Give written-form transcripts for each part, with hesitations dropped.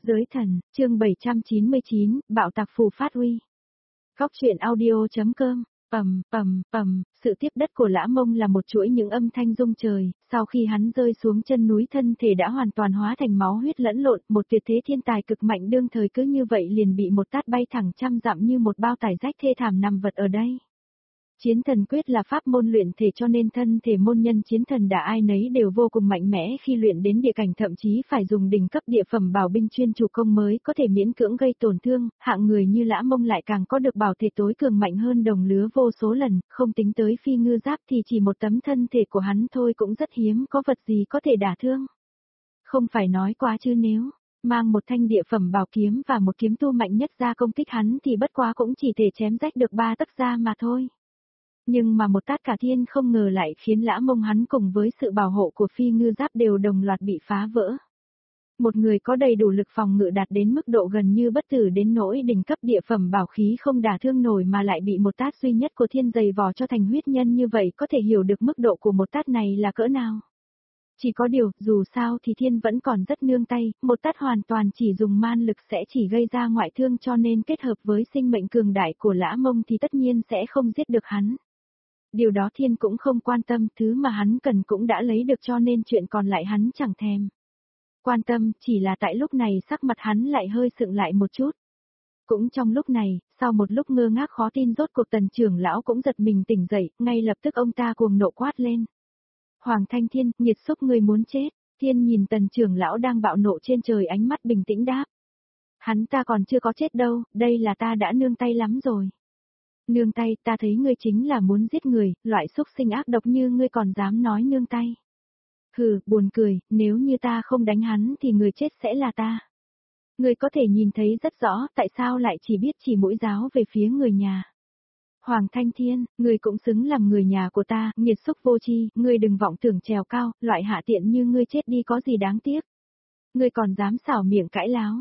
Giới thần, chương 799, bạo tạc phù phát uy. Góc truyện audio.com. Sự tiếp đất của Lã Mông là một chuỗi những âm thanh rung trời, sau khi hắn rơi xuống chân núi thân thể đã hoàn toàn hóa thành máu huyết lẫn lộn, một tuyệt thế thiên tài cực mạnh đương thời cứ như vậy liền bị một tát bay thẳng trăm dặm như một bao tải rách thê thảm nằm vật ở đây. Chiến thần quyết là pháp môn luyện thể cho nên thân thể môn nhân chiến thần đã ai nấy đều vô cùng mạnh mẽ khi luyện đến địa cảnh, thậm chí phải dùng đỉnh cấp địa phẩm bảo binh chuyên chủ công mới có thể miễn cưỡng gây tổn thương, hạng người như Lã Mông lại càng có được bảo thể tối cường mạnh hơn đồng lứa vô số lần, không tính tới phi ngư giáp thì chỉ một tấm thân thể của hắn thôi cũng rất hiếm có vật gì có thể đả thương. Không phải nói quá chứ nếu mang một thanh địa phẩm bảo kiếm và một kiếm tu mạnh nhất ra công kích hắn thì bất quá cũng chỉ thể chém rách được 3 tấc da mà thôi. Nhưng mà một tát cả thiên không ngờ lại khiến Lã Mông hắn cùng với sự bảo hộ của phi ngư giáp đều đồng loạt bị phá vỡ. Một người có đầy đủ lực phòng ngự đạt đến mức độ gần như bất tử đến nỗi đỉnh cấp địa phẩm bảo khí không đả thương nổi mà lại bị một tát duy nhất của thiên giày vò cho thành huyết nhân như vậy, có thể hiểu được mức độ của một tát này là cỡ nào. Chỉ có điều, dù sao thì thiên vẫn còn rất nương tay, một tát hoàn toàn chỉ dùng man lực sẽ chỉ gây ra ngoại thương, cho nên kết hợp với sinh mệnh cường đại của Lã Mông thì tất nhiên sẽ không giết được hắn. Điều đó thiên cũng không quan tâm, thứ mà hắn cần cũng đã lấy được cho nên chuyện còn lại hắn chẳng thèm quan tâm, chỉ là tại lúc này sắc mặt hắn lại hơi sượng lại một chút. Cũng trong lúc này, sau một lúc ngơ ngác khó tin rốt cuộc Tần trưởng lão cũng giật mình tỉnh dậy, ngay lập tức ông ta cuồng nộ quát lên. Hoàng Thanh Thiên, nghiệt xúc ngươi muốn chết. Thiên nhìn Tần trưởng lão đang bạo nộ trên trời, ánh mắt bình tĩnh đáp. Hắn ta còn chưa có chết đâu, đây là ta đã nương tay lắm rồi. Nương tay, ta thấy ngươi chính là muốn giết người, loại xúc sinh ác độc như ngươi còn dám nói nương tay. Hừ, buồn cười, nếu như ta không đánh hắn thì người chết sẽ là ta. Ngươi có thể nhìn thấy rất rõ tại sao lại chỉ biết chỉ mũi giáo về phía người nhà. Hoàng Thanh Thiên, ngươi cũng xứng làm người nhà của ta, nghiệt xúc vô tri, ngươi đừng vọng tưởng trèo cao, loại hạ tiện như ngươi chết đi có gì đáng tiếc. Ngươi còn dám xảo miệng cãi láo,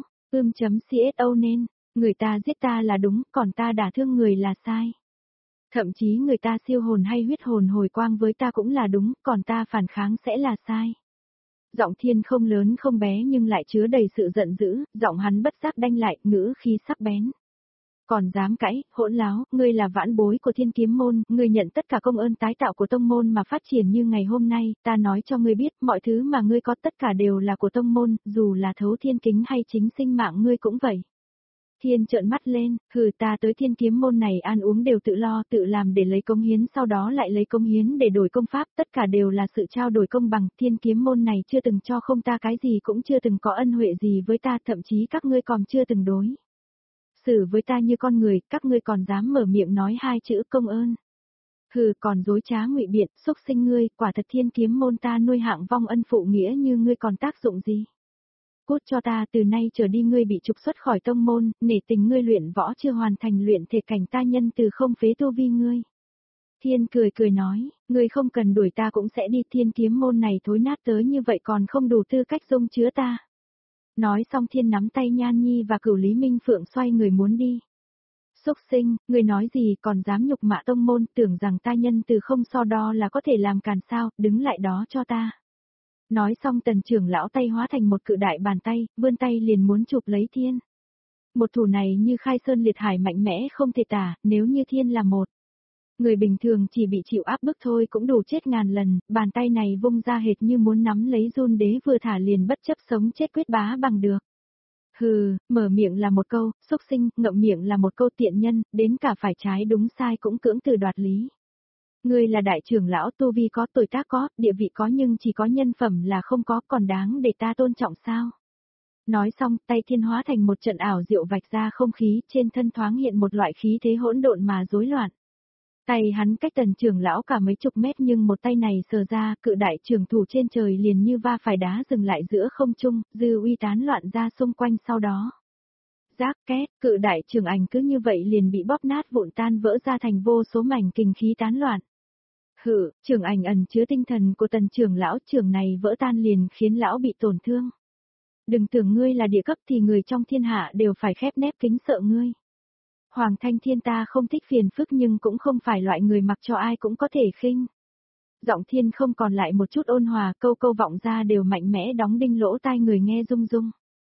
CSO nên. Người ta giết ta là đúng, còn ta đả thương người là sai. Thậm chí người ta siêu hồn hay huyết hồn hồi quang với ta cũng là đúng, còn ta phản kháng sẽ là sai. Giọng Thiên không lớn không bé nhưng lại chứa đầy sự giận dữ, giọng hắn bất giác đanh lại, ngữ khí sắc bén. Còn dám cãi, hỗn láo, ngươi là vãn bối của Thiên Kiếm môn, ngươi nhận tất cả công ơn tái tạo của tông môn mà phát triển như ngày hôm nay, ta nói cho ngươi biết, mọi thứ mà ngươi có tất cả đều là của tông môn, dù là thấu thiên kính hay chính sinh mạng ngươi cũng vậy. Thiên trợn mắt lên, ta tới Thiên Kiếm môn này ăn uống đều tự lo tự làm để lấy công hiến, sau đó lại lấy công hiến để đổi công pháp, tất cả đều là sự trao đổi công bằng, Thiên Kiếm môn này chưa từng cho không ta cái gì, cũng chưa từng có ân huệ gì với ta, thậm chí các ngươi còn chưa từng đối xử với ta như con người, các ngươi còn dám mở miệng nói hai chữ công ơn. Còn dối trá ngụy biện, xúc sinh ngươi, quả thật Thiên Kiếm môn ta nuôi hạng vong ân phụ nghĩa như ngươi còn tác dụng gì? Cút cho ta, từ nay trở đi ngươi bị trục xuất khỏi tông môn, nể tình ngươi luyện võ chưa hoàn thành luyện thể cảnh, ta nhân từ không phế tu vi ngươi. Thiên cười nói, ngươi không cần đuổi ta cũng sẽ đi, Thiên Kiếm môn này thối nát tới như vậy còn không đủ tư cách dung chứa ta. Nói xong Thiên nắm tay Nhan Nhi và Cửu Lý Minh Phượng xoay người muốn đi. Xúc sinh, ngươi nói gì còn dám nhục mạ tông môn, tưởng rằng ta nhân từ không so đo là có thể làm càn sao, đứng lại đó cho ta. Nói xong Tần trưởng lão tay hóa thành một cự đại bàn tay, vươn tay liền muốn chụp lấy Thiên. Một thủ này như khai sơn liệt hải mạnh mẽ không thể tả, nếu như Thiên là một người bình thường chỉ bị chịu áp bức thôi cũng đủ chết ngàn lần, bàn tay này vung ra hệt như muốn nắm lấy Run Đế vừa thả liền bất chấp sống chết quyết bá bằng được. Mở miệng là một câu, xúc sinh, ngậm miệng là một câu tiện nhân, đến cả phải trái đúng sai cũng cưỡng từ đoạt lý. Ngươi là đại trưởng lão, tu vi có, tuổi tác có, địa vị có, nhưng chỉ có nhân phẩm là không có, còn đáng để ta tôn trọng sao? Nói xong, tay Thiên hóa thành một trận ảo diệu vạch ra không khí, trên thân thoáng hiện một loại khí thế hỗn độn mà rối loạn. Tay hắn cách Tần trưởng lão cả mấy chục mét nhưng một tay này sờ ra, cự đại trưởng thủ trên trời liền như va phải đá dừng lại giữa không trung, dư uy tán loạn ra xung quanh sau đó. Rác két, cự đại trường ảnh cứ như vậy liền bị bóp nát vụn tan vỡ ra thành vô số mảnh kinh khí tán loạn. Trường ảnh ẩn chứa tinh thần của Tần trưởng lão, trường này vỡ tan liền khiến lão bị tổn thương. Đừng tưởng ngươi là địa cấp thì người trong thiên hạ đều phải khép nép kính sợ ngươi. Hoàng Thanh Thiên ta không thích phiền phức nhưng cũng không phải loại người mặc cho ai cũng có thể khinh. Giọng Thiên không còn lại một chút ôn hòa, câu câu vọng ra đều mạnh mẽ đóng đinh lỗ tai người nghe rung rung.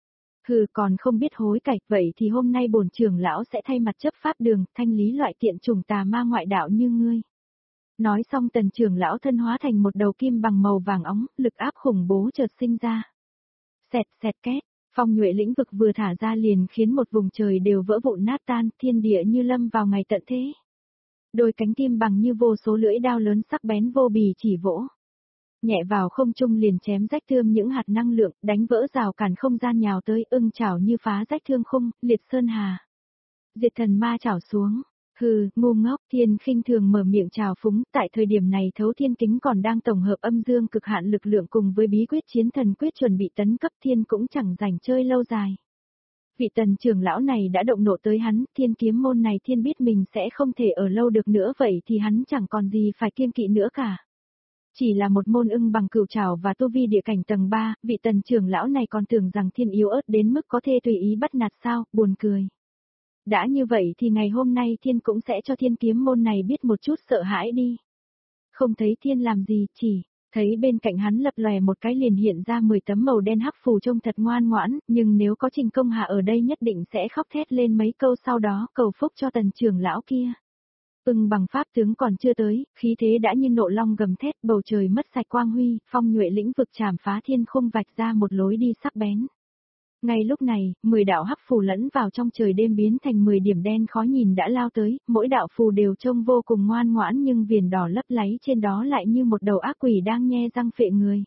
Hừ, còn không biết hối cải, vậy thì hôm nay bổn trưởng lão sẽ thay mặt chấp pháp đường, thanh lý loại tiện chủng tà ma ngoại đạo như ngươi. Nói xong tần trưởng lão thân hóa thành một đầu kim bằng màu vàng óng, lực áp khủng bố chợt sinh ra. Xẹt xẹt két, phong nhuệ lĩnh vực vừa thả ra liền khiến một vùng trời đều vỡ vụn nát tan, thiên địa như lâm vào ngày tận thế. Đôi cánh kim bằng như vô số lưỡi đao lớn sắc bén vô bì chỉ vỗ. Nhẹ vào không trung liền chém rách thương những hạt năng lượng, đánh vỡ rào cản không gian nhào tới, ưng chảo như phá rách thương khung, liệt sơn hà. Diệt thần ma chảo xuống. Hừ, ngu ngốc, Thiên khinh thường mở miệng trào phúng, tại thời điểm này Thấu Thiên Kính còn đang tổng hợp âm dương cực hạn lực lượng cùng với bí quyết chiến thần quyết chuẩn bị tấn cấp Thiên cũng chẳng rảnh chơi lâu dài. Vị tần trưởng lão này đã động nộ tới hắn, Thiên kiếm môn này Thiên biết mình sẽ không thể ở lâu được nữa vậy thì hắn chẳng còn gì phải kiêng kỵ nữa cả. Chỉ là một môn ưng bằng cửu trảo và tu vi địa cảnh tầng 3, vị tần trưởng lão này còn tưởng rằng Thiên yếu ớt đến mức có thể tùy ý bắt nạt sao, buồn cười. Đã như vậy thì ngày hôm nay Thiên cũng sẽ cho Thiên kiếm môn này biết một chút sợ hãi đi. Không thấy Thiên làm gì, chỉ thấy bên cạnh hắn lập lòe một cái liền hiện ra 10 tấm màu đen hắc phù trông thật ngoan ngoãn, nhưng nếu có Trình Công Hạ ở đây nhất định sẽ khóc thét lên mấy câu sau đó cầu phúc cho tần trưởng lão kia. Ưng bằng pháp tướng còn chưa tới, khí thế đã như nộ long gầm thét, bầu trời mất sạch quang huy, phong nhuệ lĩnh vực chảm phá thiên khung vạch ra một lối đi sắc bén. Ngay lúc này, 10 đạo hắc phù lẫn vào trong trời đêm biến thành 10 điểm đen khó nhìn đã lao tới, mỗi đạo phù đều trông vô cùng ngoan ngoãn nhưng viền đỏ lấp láy trên đó lại như một đầu ác quỷ đang nhe răng phệ người.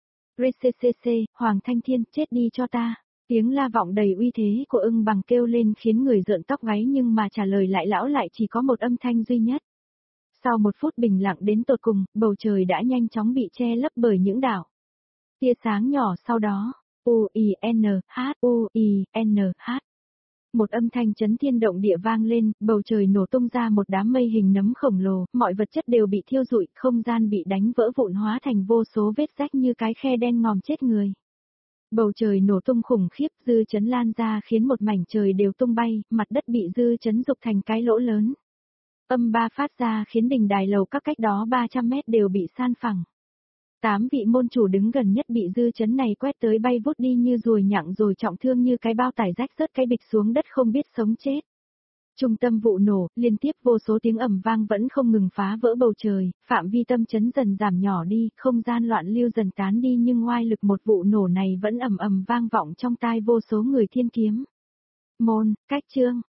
RCCC, Hoàng Thanh Thiên, chết đi cho ta. Tiếng la vọng đầy uy thế của ưng bằng kêu lên khiến người rợn tóc gáy nhưng mà trả lời lại lão lại chỉ có một âm thanh duy nhất. Sau một phút bình lặng đến tột cùng, bầu trời đã nhanh chóng bị che lấp bởi những đảo tia sáng nhỏ sau đó. U-I-N-H, U-I-N-H. Một âm thanh chấn thiên động địa vang lên, bầu trời nổ tung ra một đám mây hình nấm khổng lồ, mọi vật chất đều bị thiêu rụi, không gian bị đánh vỡ vụn hóa thành vô số vết rách như cái khe đen ngòm chết người. Bầu trời nổ tung khủng khiếp, dư chấn lan ra khiến một mảnh trời đều tung bay, mặt đất bị dư chấn rục thành cái lỗ lớn. Âm ba phát ra khiến đỉnh đài lầu các cách đó 300 mét đều bị san phẳng. 8 vị môn chủ đứng gần nhất bị dư chấn này quét tới bay vút đi như ruồi nhặng rồi trọng thương như cái bao tải rách rớt cái bịch xuống đất không biết sống chết. Trung tâm vụ nổ, liên tiếp vô số tiếng ầm vang vẫn không ngừng phá vỡ bầu trời, phạm vi tâm chấn dần giảm nhỏ đi, không gian loạn lưu dần tán đi nhưng oai lực một vụ nổ này vẫn ầm ầm vang vọng trong tai vô số người thiên kiếm. Môn, cách chương.